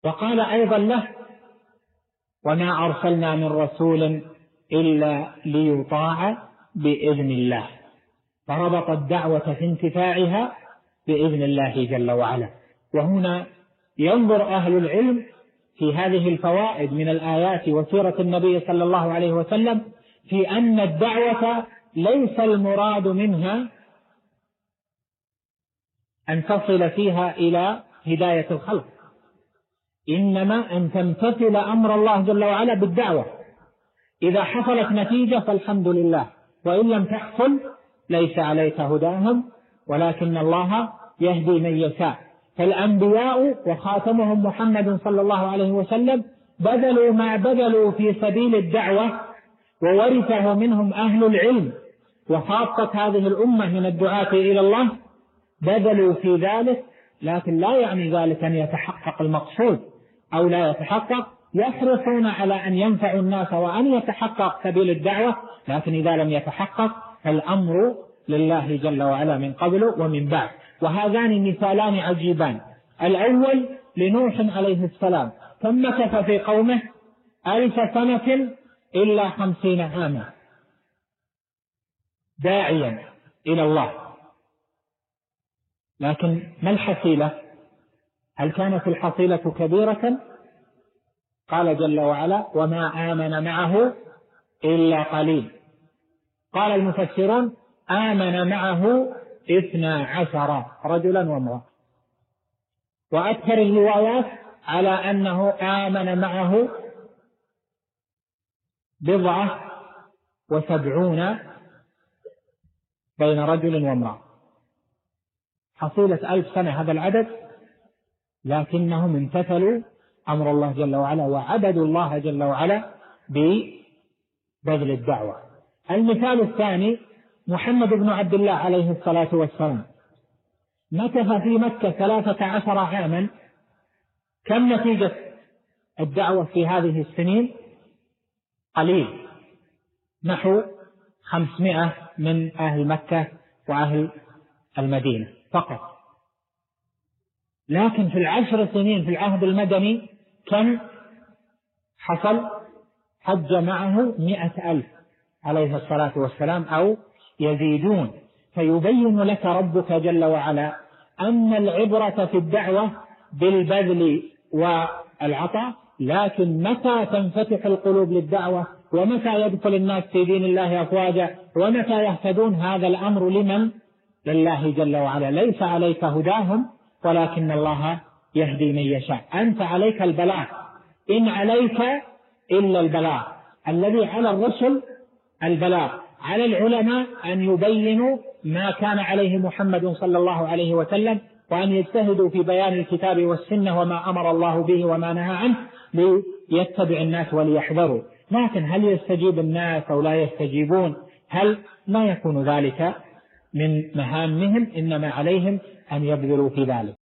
وقال أيضا له: وما أرسلنا من رسول إلا ليطاع بإذن الله. فربط الدعوة في انتفاعها بإذن الله جل وعلا. وهنا ينظر أهل العلم في هذه الفوائد من الآيات وسيرة النبي صلى الله عليه وسلم في أن الدعوة ليس المراد منها أن تصل فيها إلى هداية الخلق، إنما أن تمتثل أمر الله جل وعلا بالدعوة. إذا حصلت نتيجة فالحمد لله، وإن لم تحصل ليس عليك هداهم ولكن الله يهدي من يشاء. فالأنبياء وخاتمهم محمد صلى الله عليه وسلم بذلوا ما بذلوا في سبيل الدعوة، وورثه منهم أهل العلم وخاصة هذه الأمة من الدعاة إلى الله، بذلوا في ذلك، لكن لا يعني ذلك أن يتحقق المقصود أو لا يتحقق. يحرصون على أن ينفعوا الناس وأن يتحقق سبيل الدعوة، لكن إذا لم يتحقق الأمر لله جل وعلا من قبل ومن بعد. وهذان مثالان عجيبان. الأول لنوح عليه السلام، كم مكث في قومه 1000 سنة إلا 50 عاما داعيا إلى الله. لكن ما الحصيلة؟ هل كانت الحصيلة كبيرة؟ قال جل وعلا: وما آمن معه إلا قليل. قال المفسرون: آمن معه 12 رجلا وامرأة. وأكثر الروايات على أنه آمن معه 79 بين رجل وامرأة. حصيلة 1000 سنة هذا العدد، لكنهم امتثلوا أمر الله جل وعلا وعبدوا الله جل وعلا ببذل الدعوة. المثال الثاني محمد بن عبد الله عليه الصلاة والسلام، مكث في مكة 13 عاما. كم نتيجة الدعوة في هذه السنين؟ قليل، نحو 500 من أهل مكة وأهل المدينة فقط. لكن في 10 سنين في العهد المدني كم حصل؟ حج معه 100,000 عليه الصلاة والسلام أو يزيدون. فيبين لك ربك جل وعلا أن العبرة في الدعوة بالبذل والعطاء، لكن متى تنفتح القلوب للدعوة ومتى يدخل الناس في دين الله أفواجا ومتى يهتدون، هذا الأمر لمن؟ لله جل وعلا. ليس عليك هداهم ولكن الله يهدي من يشاء. أنت عليك البلاغ، إن عليك إلا البلاغ. الذي على الرسل البلاغ، على العلماء أن يبينوا ما كان عليه محمد صلى الله عليه وسلم، وأن يجتهدوا في بيان الكتاب والسنة وما أمر الله به وما نهى عنه ليتبع الناس وليحذروا. لكن هل يستجيب الناس أو لا يستجيبون؟ هل لا يكون ذلك من مهامهم، إنما عليهم أن يبذلوا في ذلك.